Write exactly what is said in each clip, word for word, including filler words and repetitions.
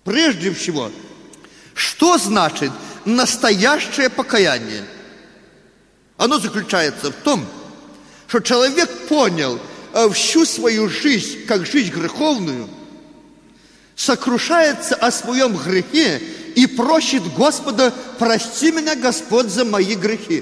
Прежде всего, что значит настоящее покаяние? Оно заключается в том, что человек понял всю свою жизнь как жизнь греховную, сокрушается о своем грехе и просит Господа: прости меня, Господь, за мои грехи.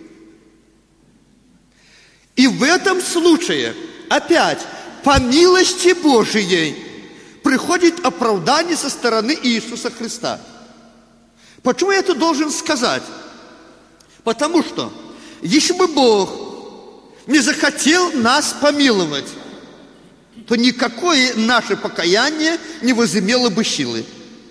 И в этом случае, опять, по милости Божией, приходит оправдание со стороны Иисуса Христа. Почему я это должен сказать? Потому что, если бы Бог не захотел нас помиловать, то никакое наше покаяние не возымело бы силы.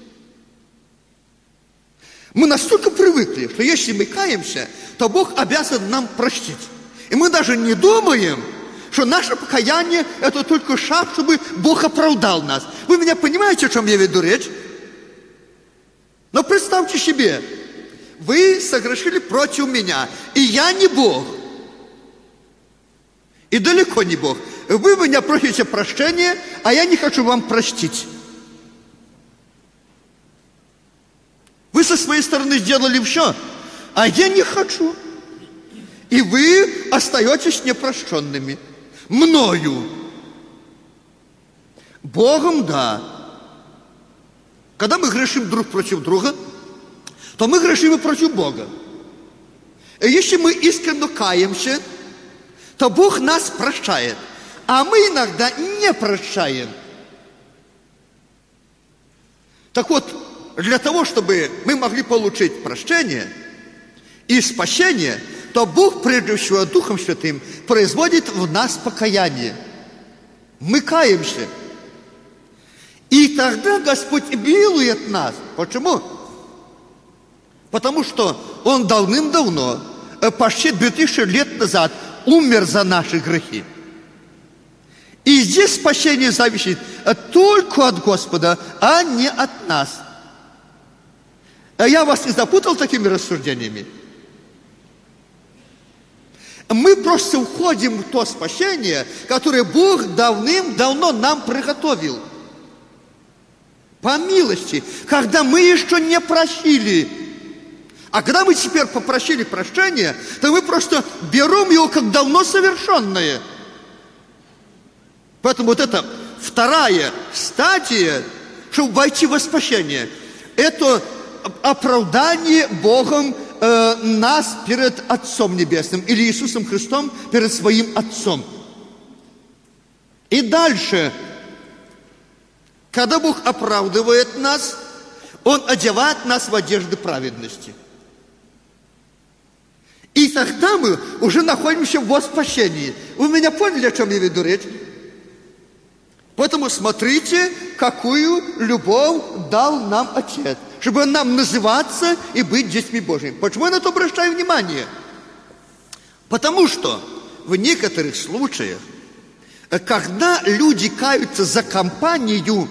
Мы настолько привыкли, что если мы каемся, то Бог обязан нам простить. И мы даже не думаем, что наше покаяние – это только шаг, чтобы Бог оправдал нас. Вы меня понимаете, о чем я веду речь? Но представьте себе, вы согрешили против меня, и я не Бог. И далеко не Бог. Вы меня просите прощения, а я не хочу вам простить. Вы со своей стороны сделали все, а я не хочу. И вы остаетесь непрощенными. Мною. Богом, да. Когда мы грешим друг против друга, то мы грешим и против Бога. И если мы искренне каемся, то Бог нас прощает. А мы иногда не прощаем. Так вот, для того, чтобы мы могли получить прощение и спасение, то Бог, прежде всего, Духом Святым производит в нас покаяние. Мы каемся. И тогда Господь милует нас. Почему? Потому что Он давным-давно, почти две тысячи лет назад, умер за наши грехи. И здесь спасение зависит только от Господа, а не от нас. Я вас не запутал такими рассуждениями? Мы просто уходим в то спасение, которое Бог давным-давно нам приготовил. По милости, когда мы еще не просили. А когда мы теперь попросили прощения, то мы просто берем его как давно совершенное. Поэтому вот эта вторая стадия, чтобы войти во спасение, это оправдание Богом э, нас перед Отцом Небесным или Иисусом Христом перед Своим Отцом. И дальше, когда Бог оправдывает нас, Он одевает нас в одежды праведности. И тогда мы уже находимся во спасении. Вы меня поняли, о чем я веду речь? Поэтому смотрите, какую любовь дал нам Отец, чтобы нам называться и быть детьми Божьими. Почему я на это обращаю внимание? Потому что в некоторых случаях, когда люди каются за компанию,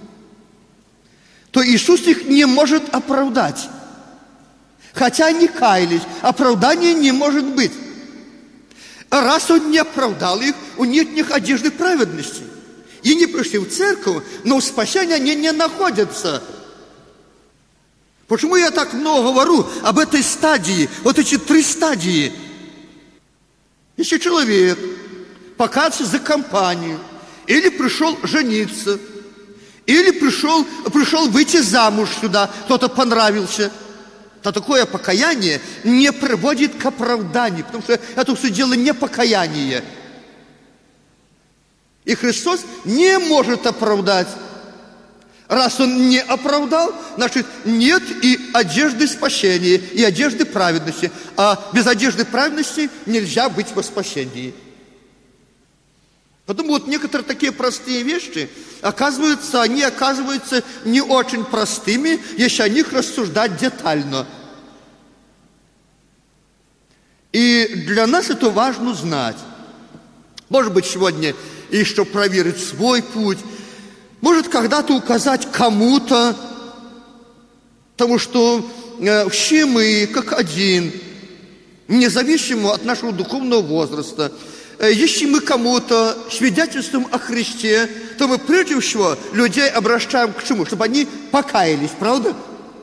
то Иисус их не может оправдать. Хотя они каялись, оправдания не может быть. Раз Он не оправдал их, у них нет одежды праведности. И они пришли в церковь, но в спасении они не находятся. Почему я так много говорю об этой стадии, вот эти три стадии? Если человек покается за компанию, или пришел жениться, или пришел, пришел выйти замуж сюда, кто-то понравился, то такое покаяние не приводит к оправданию, потому что это все дело не покаяние. И Христос не может оправдать. Раз Он не оправдал, значит, нет и одежды спасения, и одежды праведности. А без одежды праведности нельзя быть во спасении. Потому вот некоторые такие простые вещи, оказываются, они оказываются не очень простыми, если о них рассуждать детально. И для нас это важно знать. Может быть, сегодня еще проверить свой путь, может когда-то указать кому-то, потому что э, все мы как один, независимо от нашего духовного возраста. Э, если мы кому-то свидетельствуем о Христе, то мы прежде всего людей обращаем к чему? Чтобы они покаялись, правда?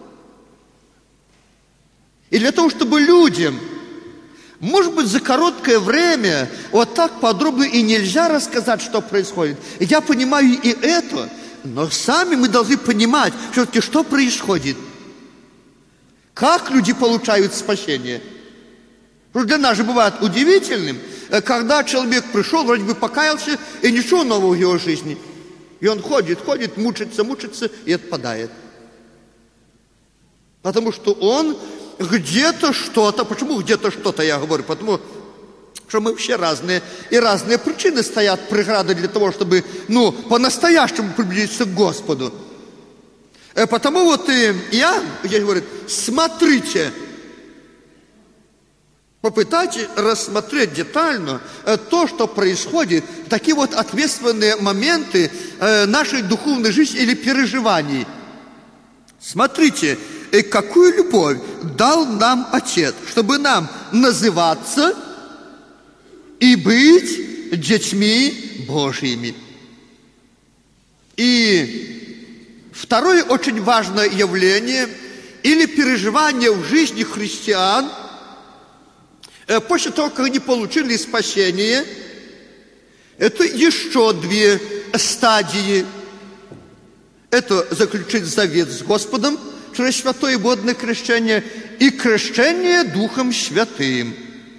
И для того, чтобы людям, может быть, за короткое время вот так подробно и нельзя рассказать, что происходит. Я понимаю и это, но сами мы должны понимать все-таки, что происходит. Как люди получают спасение. Потому что для нас же бывает удивительным, когда человек пришел, вроде бы покаялся, и ничего нового в его жизни. И он ходит, ходит, мучится, мучится и отпадает. Потому что он где-то что-то, почему где-то что-то я говорю? Потому что мы все разные, и разные причины стоят преграды для того, чтобы, ну, по-настоящему приблизиться к Господу. Потому вот и я, я говорю, смотрите, попытайтесь рассмотреть детально то, что происходит, такие вот ответственные моменты нашей духовной жизни или переживаний. Смотрите, какую любовь дал нам Отец, чтобы нам называться и быть детьми Божьими. И второе очень важное явление или переживание в жизни христиан после того, как они получили спасение, это еще две стадии. Это заключить завет с Господом через святое водное крещение и крещение Духом Святым.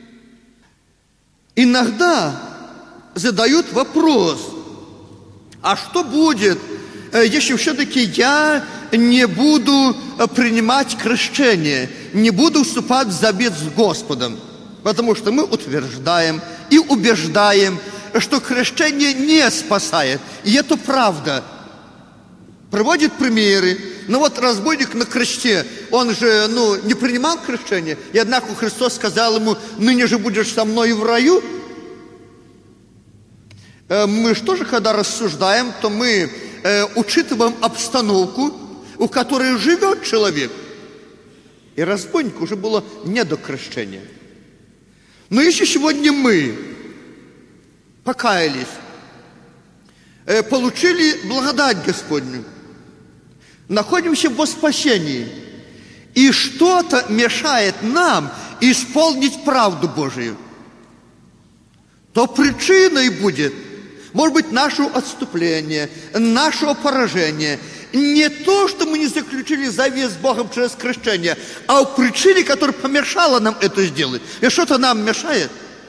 Иногда задают вопрос, а что будет, если все-таки я не буду принимать крещение, не буду вступать в завет с Господом? Потому что мы утверждаем и убеждаем, что крещение не спасает. И это правда. Приводит примеры. Ну вот разбойник на кресте, он же, ну, не принимал крещение. И однако Христос сказал ему, ныне же будешь со мной в раю. Мы что же, когда рассуждаем, то мы э, учитываем обстановку, в которой живет человек. И разбойнику уже было не до крещения. Но если сегодня мы покаялись, э, получили благодать Господню, находимся во спасении, и что-то мешает нам исполнить правду Божию, то причиной будет, может быть, наше отступление, наше поражение. Не то, что мы не заключили завет с Богом через крещение, а в причине, которая помешала нам это сделать. И что-то нам мешает.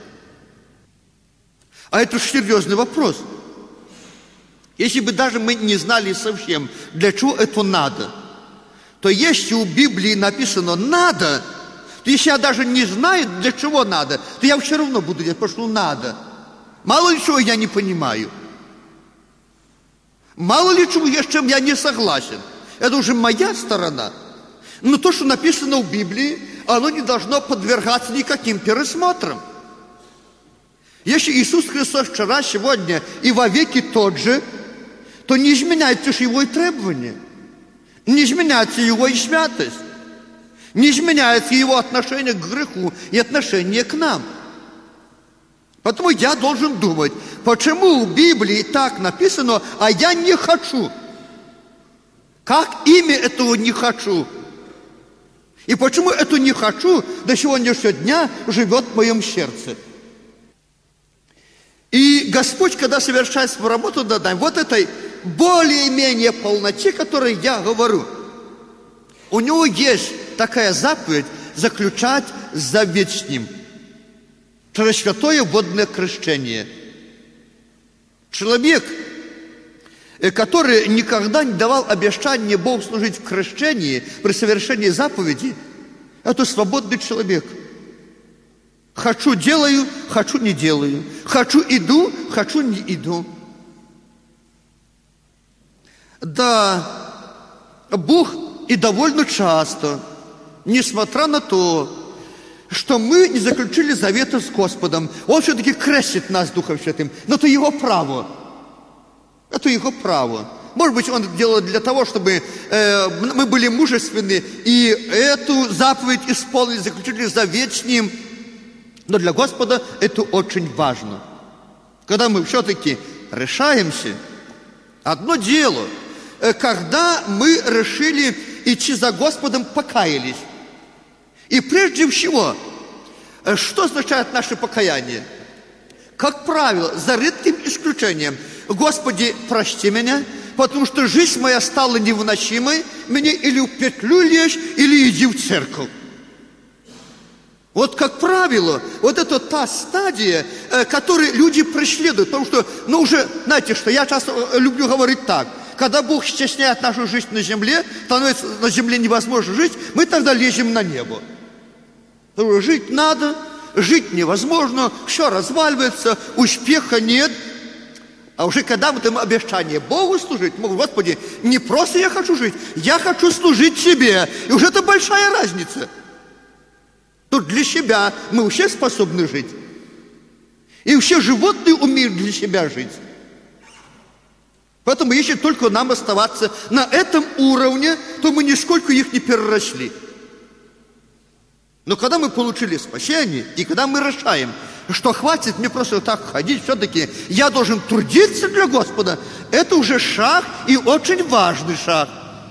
А это же серьезный вопрос. Если бы даже мы не знали совсем, для чего это надо, то если у Библии написано «надо», то если я даже не знаю, для чего надо, то я все равно буду делать, потому что надо. Мало ли чего я не понимаю. Мало ли чего, с чем я не согласен. Это уже моя сторона. Но то, что написано в Библии, оно не должно подвергаться никаким пересмотрам. Если Иисус Христос вчера, сегодня и вовеки тот же, то не изменяется же Его и требования. Не изменяется Его и святость. Не изменяется Его отношение к греху и отношение к нам. Поэтому я должен думать, почему в Библии так написано, а я не хочу. Как имя этого не хочу? И почему это не хочу до сегодняшнего дня живет в моем сердце? И Господь, когда совершает свою работу над нами, вот этой более-менее полноте, о которой я говорю, у Него есть такая заповедь заключать завет с Ним. Через святое водное крещение. Человек, который никогда не давал обещания Богу служить в крещении при совершении заповеди, это свободный человек. Хочу делаю, хочу не делаю. Хочу иду, хочу не иду. Да, Бог и довольно часто, несмотря на то, что мы не заключили завета с Господом, Он все-таки крестит нас Духом Святым. Но это Его право. Это Его право. Может быть, Он делает для того, чтобы э, мы были мужественны и эту заповедь исполнили, заключили завет с Ним. Но для Господа это очень важно. Когда мы все-таки решаемся Одно дело, когда мы решили идти за Господом, покаялись. И прежде всего, что означает наше покаяние? Как правило, за редким исключением: Господи, прости меня, потому что жизнь моя стала невыносимой, мне или в петлю лезь, или иди в церковь. Вот, как правило, вот это та стадия, э, которой люди преследуют. Потому что, ну уже, знаете что, я часто люблю говорить так: когда Бог стесняет нашу жизнь на земле, становится на земле невозможно жить, мы тогда лезем на небо. Потому что жить надо, жить невозможно, все разваливается, успеха нет. А уже когда мы даем обещание Богу служить, мы говорим: Господи, не просто я хочу жить, я хочу служить Тебе. И уже это большая разница. Тут для себя мы вообще способны жить. И все животные умеют для себя жить. Поэтому если только нам оставаться на этом уровне, то мы нисколько их не переросли. Но когда мы получили спасение, и когда мы решаем, что хватит мне просто так ходить, все-таки я должен трудиться для Господа, это уже шаг, и очень важный шаг.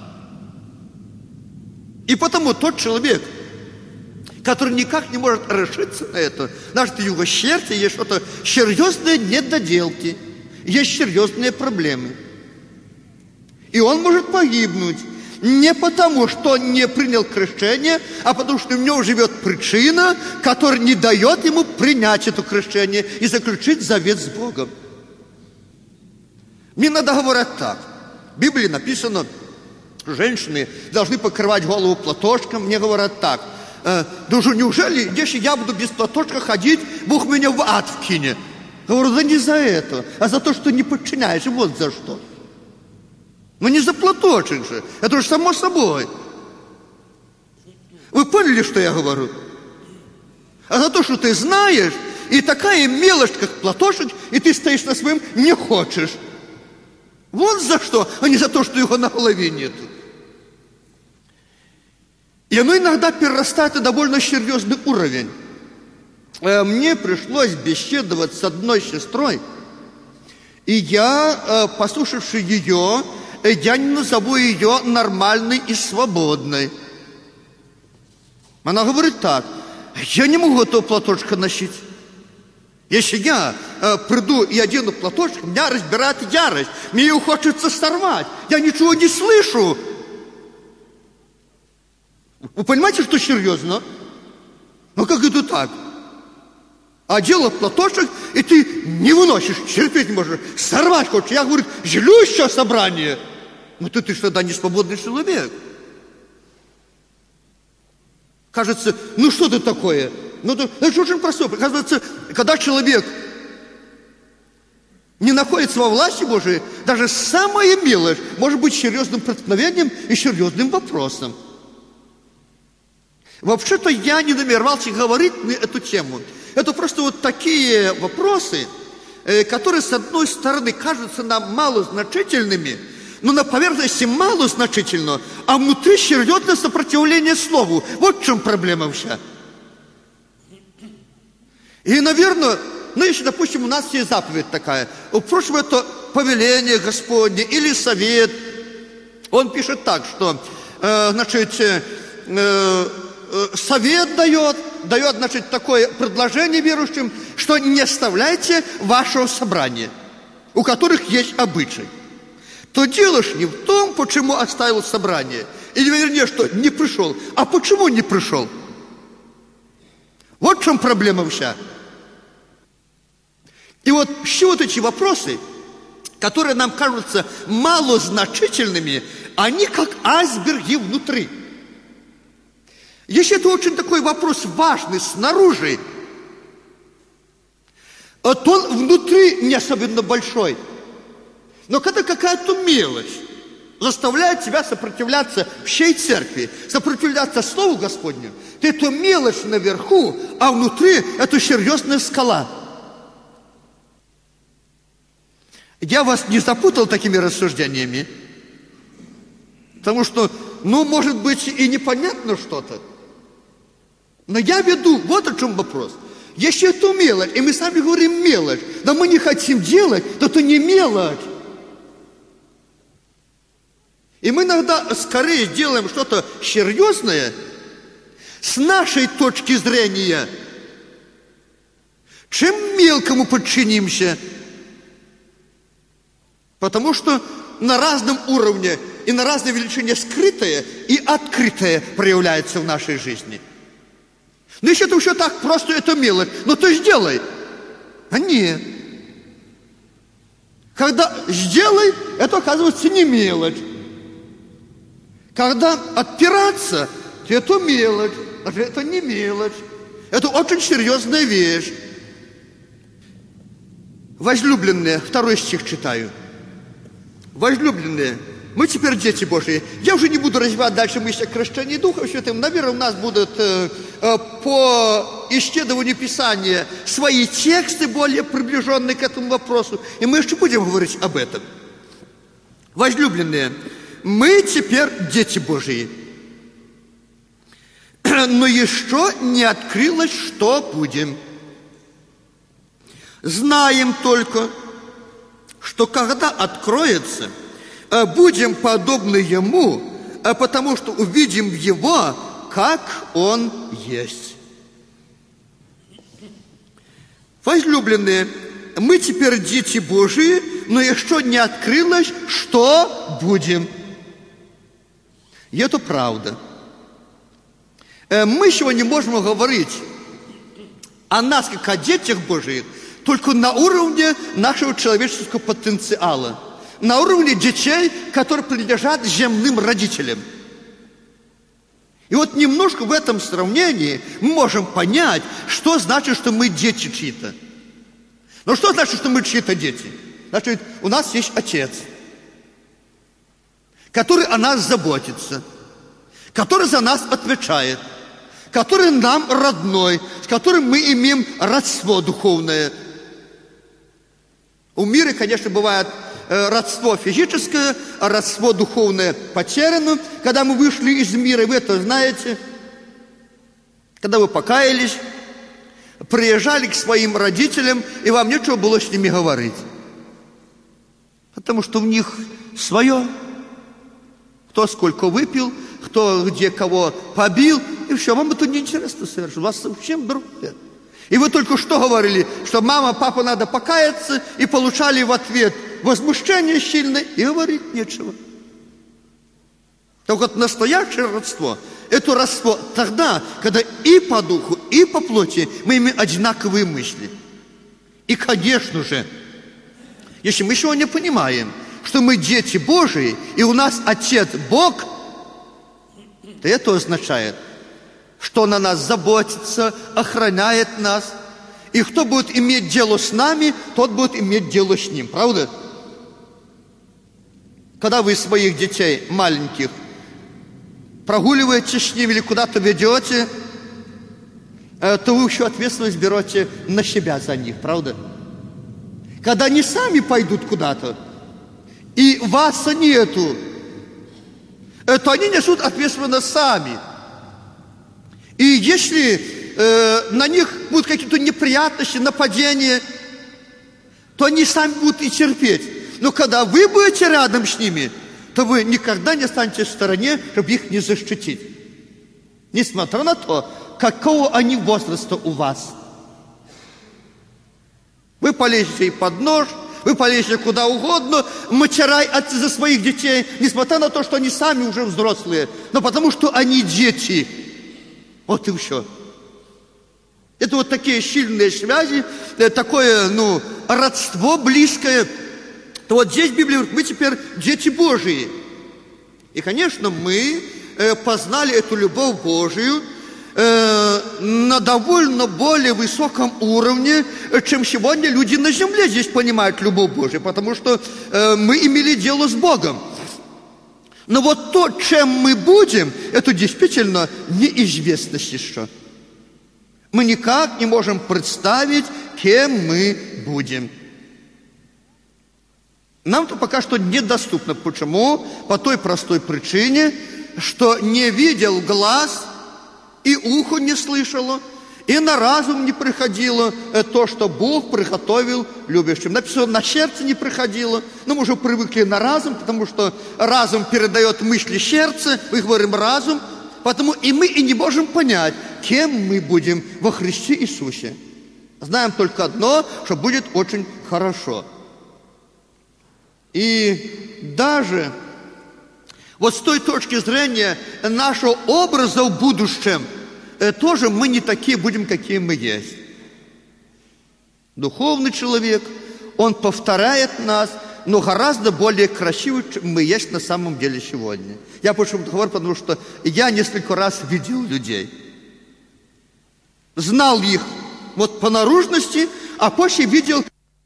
И потому тот человек, который никак не может решиться на это, значит, в его сердце есть что-то серьезные недоделки, есть серьезные проблемы. И он может погибнуть не потому, что он не принял крещение, а потому что в нем живет причина, которая не дает ему принять это крещение и заключить завет с Богом. Мне надо говорить так. В Библии написано, женщины должны покрывать голову платочком. Мне говорят так: э, да же неужели, если я буду без платочка ходить, Бог меня в ад вкинет? Я говорю: да не за это, а за то, что не подчиняешься, вот за что. Но не за платочек же, это же само собой. Вы поняли, что я говорю? А за то, что ты знаешь, и такая мелочь, как платочек, и ты стоишь на своем, не хочешь. Вот за что, а не за то, что его на голове нет. И оно иногда перерастает на довольно серьезный уровень. Мне пришлось беседовать с одной сестрой, и я, послушавши ее, я не назову ее нормальной и свободной. Она говорит так: я не могу этого платочка носить. Если я э, приду и одену платочек, меня разбирает ярость, мне ее хочется сорвать, я ничего не слышу. Вы понимаете, что серьезно? Ну как это так? Одела платочек, и ты не выносишь, терпеть не можешь, сорвать хочешь. Я говорю: злющее собрание. Ну ты, ты тогда не свободный человек. Кажется, ну что это такое? Ну это, это же очень просто. Оказывается, когда человек не находится во власти Божией, даже самая мелочь может быть серьезным преткновением и серьезным вопросом. Вообще-то я не намеревался говорить на эту тему. Это просто вот такие вопросы, которые, с одной стороны, кажутся нам малозначительными, но на поверхности малозначительно, а внутри серьезное сопротивление слову. Вот в чем проблема вся. И, наверное, ну, если, допустим, у нас есть заповедь такая, впрочем, это повеление Господне или совет, он пишет так, что, э, значит, э, э, совет дает, дает, значит, такое предложение верующим, что не оставляйте вашего собрания, у которых есть обычай. То дело ж не в том, почему оставил собрание, или, вернее, что не пришел, а почему не пришел. Вот в чем проблема вся. И вот все вот эти вопросы, которые нам кажутся малозначительными, они как айсберги внутри. Если это очень такой вопрос важный снаружи, то он внутри не особенно большой. Но когда какая-то мелочь заставляет тебя сопротивляться всей церкви, сопротивляться Слову Господню, то это мелочь наверху, а внутри это серьезная скала. Я вас не запутал такими рассуждениями, потому что, ну, может быть, и непонятно что-то. Но я веду, вот о чем вопрос. Если это мелочь, и мы сами говорим мелочь, но мы не хотим делать, то это не мелочь. И мы иногда скорее делаем что-то серьезное с нашей точки зрения, чем мелкому подчинимся. Потому что на разном уровне и на разной величине скрытое и открытое проявляется в нашей жизни. Ну, если это еще так просто, это мелочь, ну, то сделай. А нет. Когда сделай, это оказывается не мелочь. Когда отпираться, то это мелочь. Это не мелочь. Это очень серьезная вещь. Возлюбленные, второй стих читаю. Возлюбленные, мы теперь дети Божьи. Я уже не буду развивать дальше мысли о крещении Духа Святым. Наверное, у нас будут э, э, по исследованию Писания свои тексты, более приближенные к этому вопросу. И мы еще будем говорить об этом. Возлюбленные, мы теперь дети Божьи. Но еще не открылось, что будем. Знаем только, что когда откроется, будем подобны Ему, потому что увидим Его, как Он есть. Возлюбленные, мы теперь дети Божии, но еще не открылось, что будем. И это правда. Мы сегодня можем говорить о нас, как о детях Божьих, только на уровне нашего человеческого потенциала, на уровне детей, которые принадлежат земным родителям. И вот немножко в этом сравнении мы можем понять, что значит, что мы дети чьи-то. Но что значит, что мы чьи-то дети? Значит, у нас есть отец, который о нас заботится, который за нас отвечает, который нам родной, с которым мы имеем родство духовное. У мира, конечно, бывает э, родство физическое, а родство духовное потеряно. Когда мы вышли из мира, вы это знаете, когда вы покаялись, приезжали к своим родителям, и вам нечего было с ними говорить. Потому что у них свое. Кто сколько выпил, кто где кого побил, и все, вам это неинтересно совершенно. У вас совсем другое. И вы только что говорили, что мама, папа, надо покаяться, и получали в ответ возмущение сильное, и говорить нечего. Так вот, настоящее родство, это родство тогда, когда и по духу, и по плоти мы имеем одинаковые мысли. И, конечно же, если мы сегодня понимаем, что мы дети Божии, и у нас Отец Бог, то это означает, что Он о нас заботится, охраняет нас. И кто будет иметь дело с нами, тот будет иметь дело с Ним. Правда? Когда вы своих детей маленьких прогуливаете с ними или куда-то ведете, то вы еще ответственность берете на себя за них. Правда? Когда они сами пойдут куда-то, и вас нету, то они несут ответственность сами. И если э, на них будут какие-то неприятности, нападения, то они сами будут и терпеть. Но когда вы будете рядом с ними, то вы никогда не останетесь в стороне, чтобы их не защитить. Несмотря на то, какого они возраста у вас. Вы полезете и под нож, вы полезете куда угодно, матерай за своих детей, несмотря на то, что они сами уже взрослые, но потому что они дети. Вот и все. Это вот такие сильные связи, такое, ну, родство близкое. То вот здесь Библия говорит, мы теперь дети Божии. И, конечно, мы э, познали эту любовь Божию э, на довольно более высоком уровне, чем сегодня люди на земле здесь понимают любовь Божию, потому что э, мы имели дело с Богом. Но вот то, чем мы будем, это действительно неизвестность еще. Мы никак не можем представить, кем мы будем. Нам это пока что недоступно. Почему? По той простой причине, что не видел глаз, и ухо не слышало, И на разум не приходило то, что Бог приготовил любящим. Написано, на сердце не приходило. Но мы уже привыкли на разум, потому что разум передает мысли сердца. Мы говорим разум. Потому и мы и не можем понять, кем мы будем во Христе Иисусе. Знаем только одно, что будет очень хорошо. И даже вот с той точки зрения нашего образа в будущем, тоже мы не такие будем, какие мы есть. Духовный человек, он повторяет нас, но гораздо более красивый, чем мы есть на самом деле сегодня. Я почему-то говорю, потому что я несколько раз видел людей. Знал их вот по наружности, а позже видел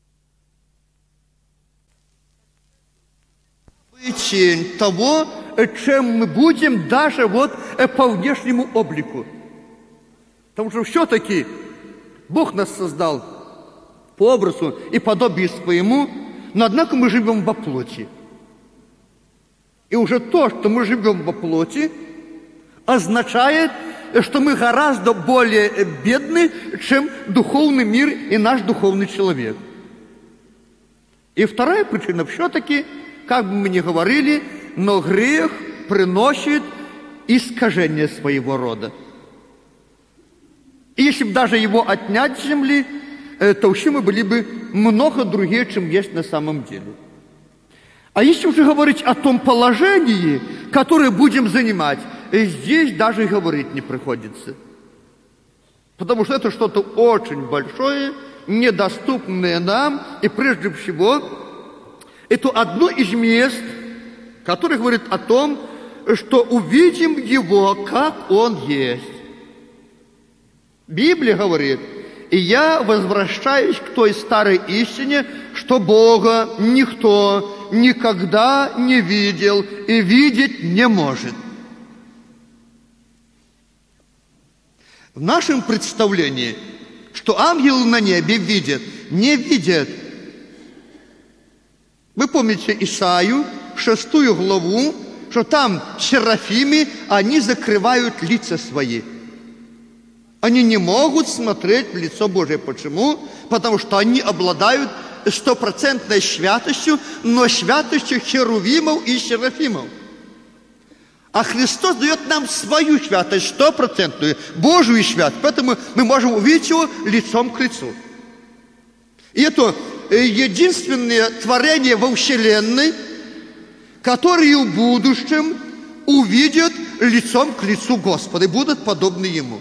того, чем мы будем даже вот по внешнему облику. Потому что все-таки Бог нас создал по образу и подобию своему, но однако мы живем во плоти. И уже то, что мы живем во плоти, означает, что мы гораздо более бедны, чем духовный мир и наш духовный человек. И вторая причина, все-таки, как бы мы ни говорили, но грех приносит искажение своего рода. И если бы даже его отнять с земли, то вообще мы были бы много другие, чем есть на самом деле. А если уже говорить о том положении, которое будем занимать, здесь даже и говорить не приходится. Потому что это что-то очень большое, недоступное нам, и прежде всего, это одно из мест, которое говорит о том, что увидим его, как он есть. Библия говорит, и я возвращаюсь к той старой истине, что Бога никто никогда не видел и видеть не может. В нашем представлении, что ангелы на небе видят, не видят. Вы помните Исаию, шестую главу, что там серафимы, они закрывают лица свои. Они не могут смотреть в лицо Божие. Почему? Потому что они обладают стопроцентной святостью, но святостью херувимов и серафимов. А Христос дает нам свою святость, стопроцентную, Божию святость. Поэтому мы можем увидеть его лицом к лицу. И это единственное творение во Вселенной, которое в будущем увидят лицом к лицу Господа и будут подобны Ему.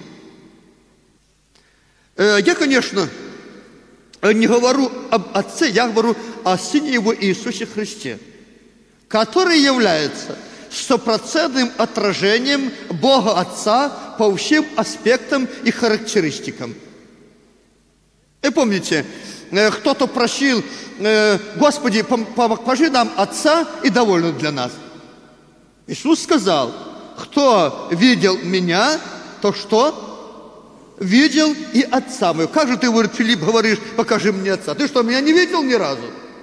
Я, конечно, не говорю об Отце, я говорю о Сыне Его Иисусе Христе, который является стопроцентным отражением Бога Отца по всем аспектам и характеристикам. И помните, кто-то просил, Господи, покажи нам Отца, и довольно для нас. Иисус сказал, кто видел Меня, то что? Видел и Отца моего. Как же ты, говорит, Филипп, говоришь, покажи мне Отца? Ты что, меня не видел ни разу?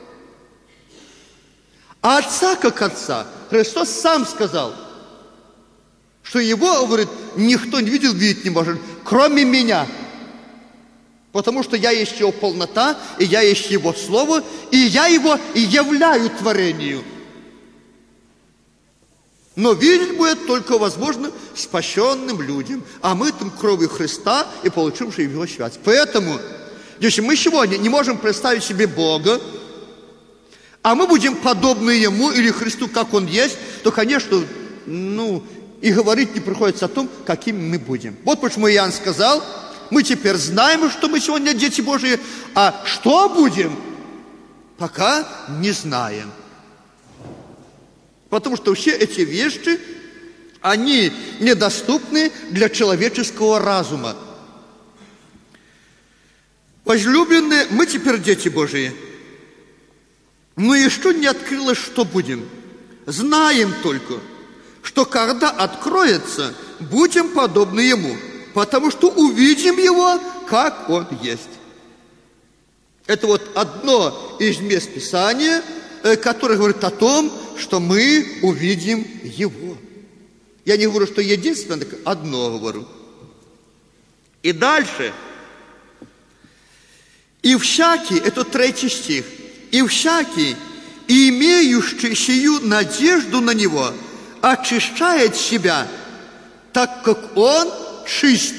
А Отца как Отца Христос сам сказал, что Его, говорит, никто не видел, видеть не может, кроме Меня. Потому что я есть Его полнота, и я есть Его Слово, и я Его и являю творению. Но видеть будет только возможно спасенным людям, а мы там кровью Христа и получившие Его святость. Поэтому, если мы сегодня не можем представить себе Бога, а мы будем подобны Ему или Христу, как Он есть, то, конечно, ну, и говорить не приходится о том, какими мы будем. Вот почему Иоанн сказал, мы теперь знаем, что мы сегодня дети Божьи, а что будем, пока не знаем. Потому что все эти вещи, они недоступны для человеческого разума. Возлюбленные, мы теперь дети Божьи. Но еще не открылось, что будем. Знаем только, что когда откроется, будем подобны Ему, потому что увидим Его, как Он есть. Это вот одно из мест Писания, которое говорит о том, что мы увидим Его. Я не говорю, что единственное, одно говорю. И дальше. «И всякий», это третий стих, «и всякий, имеющий сию надежду на Него, очищает себя, так как Он чист».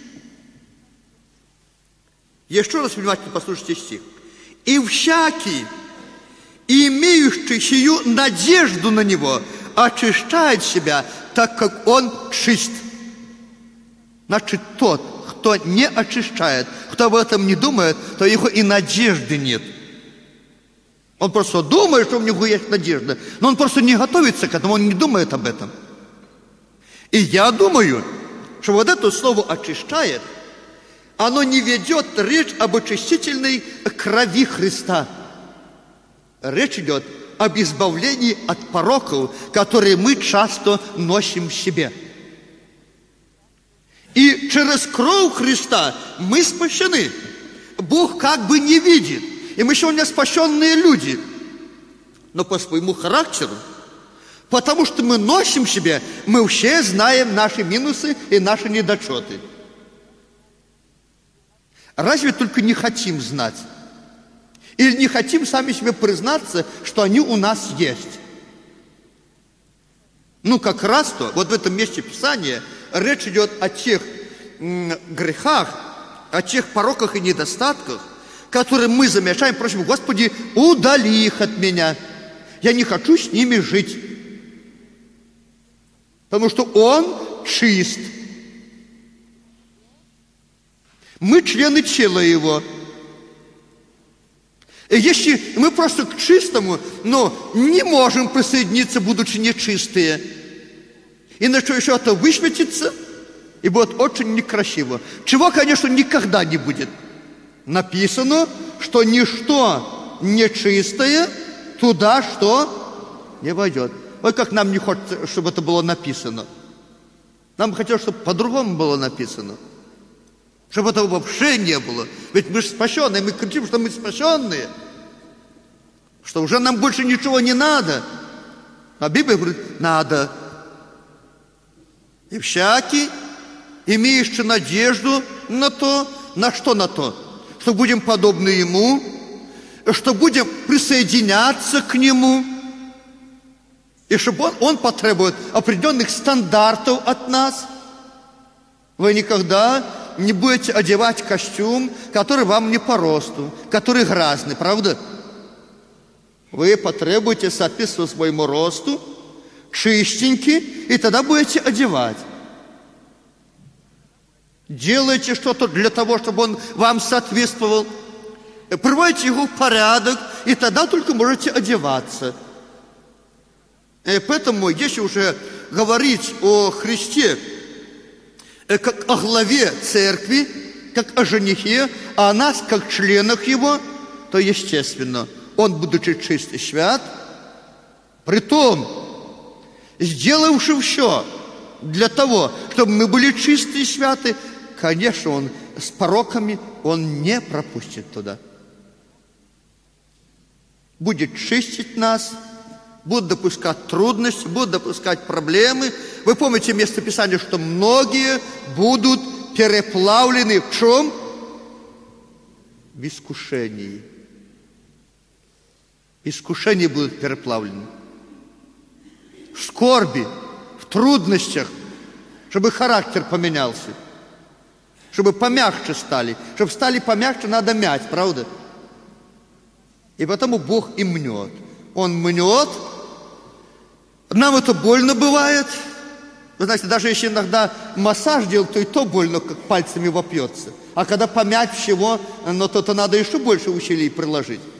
Еще раз внимательно послушайте стих. «И всякий, имеющий сию надежду на Него, очищает себя, так как Он чист». Значит, тот, кто не очищает, кто об этом не думает, то его и надежды нет. Он просто думает, что у него есть надежда, но он просто не готовится к этому, он не думает об этом. И я думаю, что вот это слово «очищает», оно не ведет речь об очистительной крови Христа. Речь идет об избавлении от пороков, которые мы часто носим в себе. И через кровь Христа мы спасены. Бог как бы не видит. И мы сегодня спасенные люди. Но по своему характеру, потому что мы носим в себе, мы все знаем наши минусы и наши недочеты. Разве только не хотим знать? Или не хотим сами себе признаться, что они у нас есть? Ну, как раз-то, вот в этом месте Писания речь идет о тех м, грехах, о тех пороках и недостатках, которые мы замечаем, просим: Господи, удали их от меня. Я не хочу с ними жить. Потому что Он чист. Мы члены тела Его. И если мы просто к чистому, но не можем присоединиться, будучи нечистые, иначе еще это высветится, и будет очень некрасиво. Чего, конечно, никогда не будет. Написано, что ничто нечистое туда, что не войдет. Ой, как нам не хочется, чтобы это было написано. Нам хотелось, чтобы по-другому было написано. Чтобы этого вообще не было. Ведь мы же спасенные, мы кричим, что мы спасенные. Что уже нам больше ничего не надо. А Библия говорит: надо. И всякий, имеющий надежду на то, на что на то? Что будем подобны Ему, что будем присоединяться к Нему, и чтобы Он, он потребует определенных стандартов от нас. Вы никогда не будете одевать костюм, который вам не по росту, который грязный, правда? Вы потребуете соответствовать своему росту, чистенький, и тогда будете одевать. Делайте что-то для того, чтобы он вам соответствовал. Приводите его в порядок, и тогда только можете одеваться. И поэтому, если уже говорить о Христе, как о главе церкви, как о женихе, а о нас, как членах его, то, естественно, он, будучи чист и свят, притом, сделавши все для того, чтобы мы были чисты и святы, конечно, он с пороками, он не пропустит туда. Будет чистить нас, будет допускать трудности, будет допускать проблемы. Вы помните место Писания, что многие будут переплавлены в чем? В искушении. Искушения будут переплавлены. В скорби, в трудностях, чтобы характер поменялся. Чтобы помягче стали. Чтобы стали помягче, надо мять, правда? И потому Бог и мнет. Он мнет. Нам это больно бывает. Вы знаете, даже если иногда массаж делать, то и то больно, как пальцами вопьется. А когда помять всего, но то, то надо еще больше усилий приложить.